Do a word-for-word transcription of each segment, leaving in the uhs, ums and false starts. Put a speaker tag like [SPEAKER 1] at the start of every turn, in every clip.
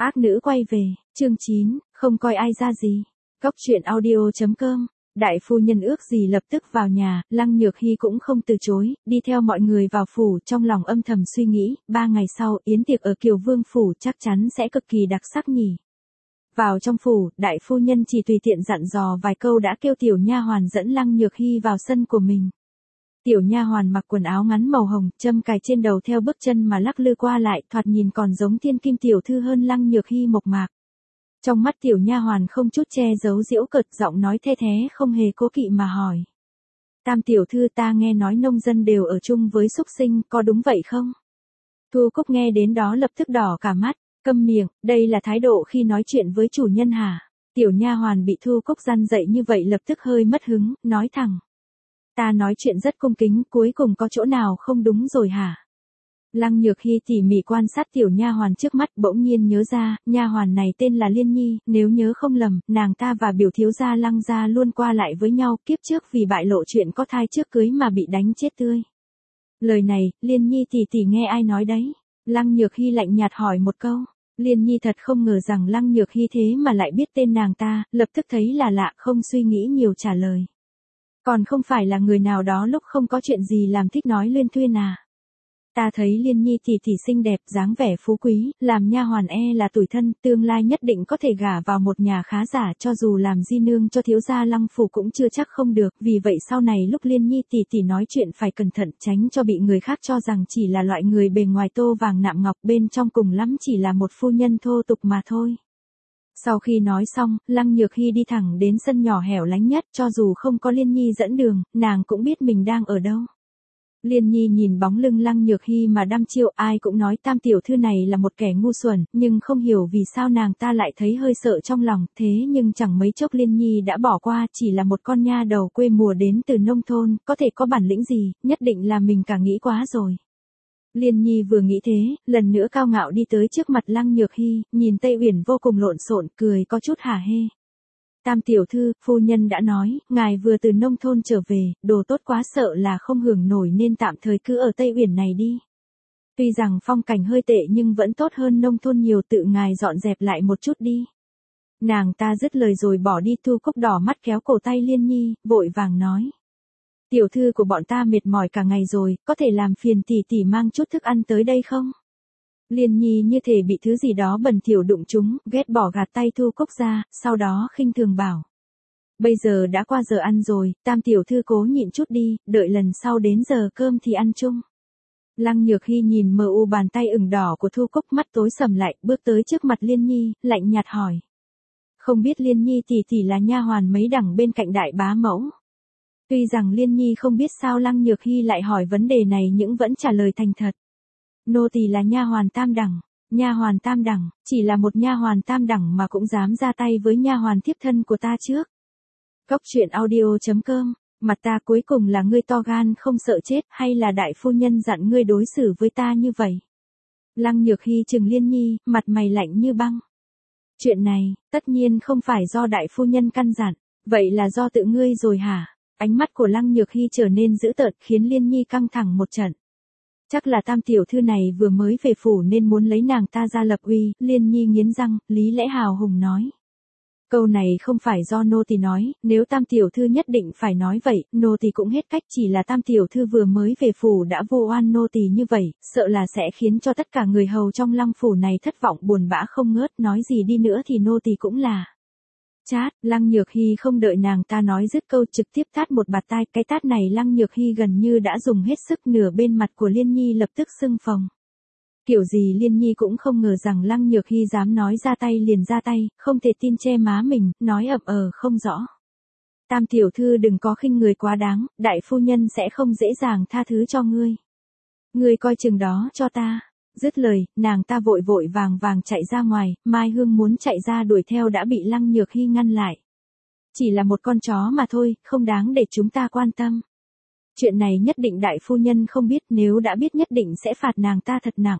[SPEAKER 1] Ác nữ quay về, chương chín, không coi ai ra gì. Góc truyện audio.com. Đại phu nhân ước gì lập tức vào nhà, Lăng Nhược Hy cũng không từ chối, đi theo mọi người vào phủ, trong lòng âm thầm suy nghĩ, ba ngày sau, yến tiệc ở Kiều Vương phủ chắc chắn sẽ cực kỳ đặc sắc nhỉ. Vào trong phủ, đại phu nhân chỉ tùy tiện dặn dò vài câu đã kêu tiểu nha hoàn dẫn Lăng Nhược Hy vào sân của mình. Tiểu nha hoàn mặc quần áo ngắn màu hồng, châm cài trên đầu theo bước chân mà lắc lư qua lại, thoạt nhìn còn giống thiên kim tiểu thư hơn Lăng Nhược Hy mộc mạc. Trong mắt tiểu nha hoàn không chút che giấu giễu cợt, giọng nói the thé không hề cố kỵ mà hỏi. Tam tiểu thư, ta nghe nói nông dân đều ở chung với súc sinh, có đúng vậy không? Thu Cúc nghe đến đó lập tức đỏ cả mắt, câm miệng, đây là thái độ khi nói chuyện với chủ nhân hả? Tiểu nha hoàn bị Thu Cúc răn dậy như vậy lập tức hơi mất hứng, nói thẳng. Ta nói chuyện rất cung kính, cuối cùng có chỗ nào không đúng rồi hả? Lăng Nhược Hy tỉ mỉ quan sát tiểu nha hoàn trước mắt, bỗng nhiên nhớ ra, nha hoàn này tên là Liên Nhi, nếu nhớ không lầm, nàng ta và biểu thiếu gia Lăng gia luôn qua lại với nhau, kiếp trước vì bại lộ chuyện có thai trước cưới mà bị đánh chết tươi. Lời này, Liên Nhi tỷ tỷ nghe ai nói đấy? Lăng Nhược Hy lạnh nhạt hỏi một câu. Liên Nhi thật không ngờ rằng Lăng Nhược Hy thế mà lại biết tên nàng ta, lập tức thấy là lạ, không suy nghĩ nhiều trả lời. Còn không phải là người nào đó lúc không có chuyện gì làm thích nói luyên thuyên à? Ta thấy Liên Nhi tỷ tỷ xinh đẹp, dáng vẻ phú quý, làm nha hoàn e là tủi thân, tương lai nhất định có thể gả vào một nhà khá giả, cho dù làm di nương cho thiếu gia Lăng phủ cũng chưa chắc không được, vì vậy sau này lúc Liên Nhi tỷ tỷ nói chuyện phải cẩn thận, tránh cho bị người khác cho rằng chỉ là loại người bề ngoài tô vàng nạm ngọc, bên trong cùng lắm chỉ là một phu nhân thô tục mà thôi. Sau khi nói xong, Lăng Nhược Hy đi thẳng đến sân nhỏ hẻo lánh nhất, cho dù không có Liên Nhi dẫn đường, nàng cũng biết mình đang ở đâu. Liên Nhi nhìn bóng lưng Lăng Nhược Hy mà đăm chiêu, ai cũng nói tam tiểu thư này là một kẻ ngu xuẩn, nhưng không hiểu vì sao nàng ta lại thấy hơi sợ trong lòng, thế nhưng chẳng mấy chốc Liên Nhi đã bỏ qua, chỉ là một con nha đầu quê mùa đến từ nông thôn, có thể có bản lĩnh gì, nhất định là mình cả nghĩ quá rồi. Liên Nhi vừa nghĩ thế, lần nữa cao ngạo đi tới trước mặt Lăng Nhược Hy, nhìn Tây Uyển vô cùng lộn xộn, cười có chút hả hê. Tam tiểu thư, phu nhân đã nói, ngài vừa từ nông thôn trở về, đồ tốt quá sợ là không hưởng nổi nên tạm thời cứ ở Tây Uyển này đi. Tuy rằng phong cảnh hơi tệ nhưng vẫn tốt hơn nông thôn nhiều, tự ngài dọn dẹp lại một chút đi. Nàng ta dứt lời rồi bỏ đi. Thu Cúc đỏ mắt kéo cổ tay Liên Nhi, vội vàng nói. Tiểu thư của bọn ta mệt mỏi cả ngày rồi, có thể làm phiền tỷ tỷ mang chút thức ăn tới đây không? Liên Nhi như thể bị thứ gì đó bẩn thỉu đụng trúng, ghét bỏ gạt tay Thu Cúc ra, sau đó khinh thường bảo. Bây giờ đã qua giờ ăn rồi, tam tiểu thư cố nhịn chút đi, đợi lần sau đến giờ cơm thì ăn chung. Lăng Nhược Hy nhìn mờ u bàn tay ửng đỏ của Thu Cúc, mắt tối sầm lại, bước tới trước mặt Liên Nhi, lạnh nhạt hỏi. Không biết Liên Nhi tỷ tỷ là nha hoàn mấy đẳng bên cạnh đại bá mẫu. Tuy rằng Liên Nhi không biết sao Lăng Nhược Hy lại hỏi vấn đề này nhưng vẫn trả lời thành thật. Nô tỳ là nha hoàn tam đẳng, nha hoàn tam đẳng, chỉ là một nha hoàn tam đẳng mà cũng dám ra tay với nha hoàn thiếp thân của ta trước. Góc truyện audio.com, mặt ta cuối cùng là ngươi to gan không sợ chết hay là đại phu nhân dặn ngươi đối xử với ta như vậy? Lăng Nhược Hy trừng Liên Nhi, mặt mày lạnh như băng. Chuyện này, tất nhiên không phải do đại phu nhân căn dặn, vậy là do tự ngươi rồi hả? Ánh mắt của Lăng Nhược Hy trở nên dữ tợn khiến Liên Nhi căng thẳng một trận. Chắc là tam tiểu thư này vừa mới về phủ nên muốn lấy nàng ta ra lập uy, Liên Nhi nghiến răng, lý lẽ hào hùng nói. Câu này không phải do nô tỳ nói, nếu tam tiểu thư nhất định phải nói vậy, nô tỳ cũng hết cách, chỉ là tam tiểu thư vừa mới về phủ đã vu oan nô tỳ như vậy, sợ là sẽ khiến cho tất cả người hầu trong Lăng phủ này thất vọng buồn bã không ngớt, nói gì đi nữa thì nô tỳ cũng là. Chát, Lăng Nhược Hy không đợi nàng ta nói dứt câu trực tiếp tát một bạt tai, cái tát này Lăng Nhược Hy gần như đã dùng hết sức, nửa bên mặt của Liên Nhi lập tức sưng phồng. Kiểu gì Liên Nhi cũng không ngờ rằng Lăng Nhược Hy dám nói ra tay liền ra tay, không thể tin che má mình, nói ậm ờ không rõ. Tam tiểu thư đừng có khinh người quá đáng, đại phu nhân sẽ không dễ dàng tha thứ cho ngươi. Ngươi coi chừng đó cho ta. Dứt lời, nàng ta vội vội vàng vàng chạy ra ngoài, Mai Hương muốn chạy ra đuổi theo đã bị Lăng Nhược Hy ngăn lại. Chỉ là một con chó mà thôi, không đáng để chúng ta quan tâm. Chuyện này nhất định đại phu nhân không biết, nếu đã biết nhất định sẽ phạt nàng ta thật nặng.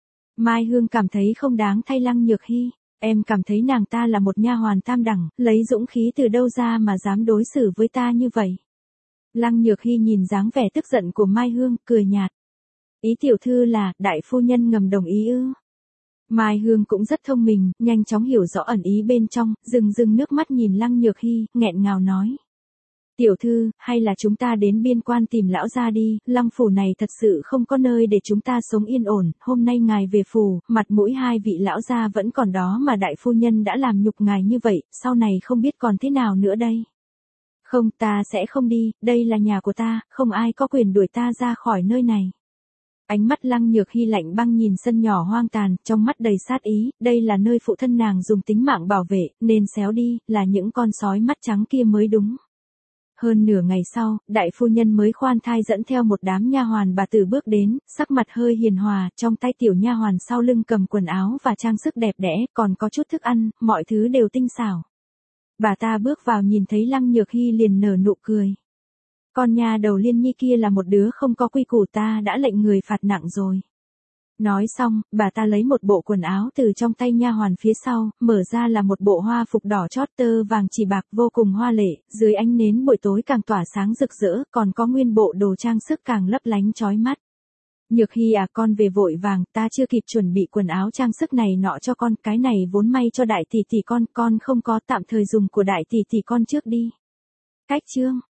[SPEAKER 1] Mai Hương cảm thấy không đáng thay Lăng Nhược Hy, em cảm thấy nàng ta là một nha hoàn tam đẳng, lấy dũng khí từ đâu ra mà dám đối xử với ta như vậy. Lăng Nhược Hy nhìn dáng vẻ tức giận của Mai Hương, cười nhạt. Ý tiểu thư là, đại phu nhân ngầm đồng ý ư? Mai Hương cũng rất thông minh, nhanh chóng hiểu rõ ẩn ý bên trong, rưng rưng nước mắt nhìn Lăng Nhược Hy, nghẹn ngào nói. Tiểu thư, hay là chúng ta đến biên quan tìm lão gia đi, Lăng phủ này thật sự không có nơi để chúng ta sống yên ổn, hôm nay ngài về phủ, mặt mũi hai vị lão gia vẫn còn đó mà đại phu nhân đã làm nhục ngài như vậy, sau này không biết còn thế nào nữa đây. Không, ta sẽ không đi, đây là nhà của ta, không ai có quyền đuổi ta ra khỏi nơi này. Ánh mắt Lăng Nhược Hy lạnh băng nhìn sân nhỏ hoang tàn, trong mắt đầy sát ý, đây là nơi phụ thân nàng dùng tính mạng bảo vệ, nên xéo đi, là những con sói mắt trắng kia mới đúng. Hơn nửa ngày sau, đại phu nhân mới khoan thai dẫn theo một đám nha hoàn bà tử bước đến, sắc mặt hơi hiền hòa, trong tay tiểu nha hoàn sau lưng cầm quần áo và trang sức đẹp đẽ, còn có chút thức ăn, mọi thứ đều tinh xảo. Bà ta bước vào nhìn thấy Lăng Nhược Hy liền nở nụ cười. Con nha đầu Liên Nhi kia là một đứa không có quy củ, ta đã lệnh người phạt nặng rồi. Nói xong, bà ta lấy một bộ quần áo từ trong tay nha hoàn phía sau, mở ra là một bộ hoa phục đỏ chót tơ vàng chỉ bạc vô cùng hoa lệ, dưới ánh nến buổi tối càng tỏa sáng rực rỡ, còn có nguyên bộ đồ trang sức càng lấp lánh chói mắt. Nhược Hy à, con về vội vàng, ta chưa kịp chuẩn bị quần áo trang sức này nọ cho con, cái này vốn may cho đại tỷ tỷ con, con không có, tạm thời dùng của đại tỷ tỷ con trước đi. Cách chương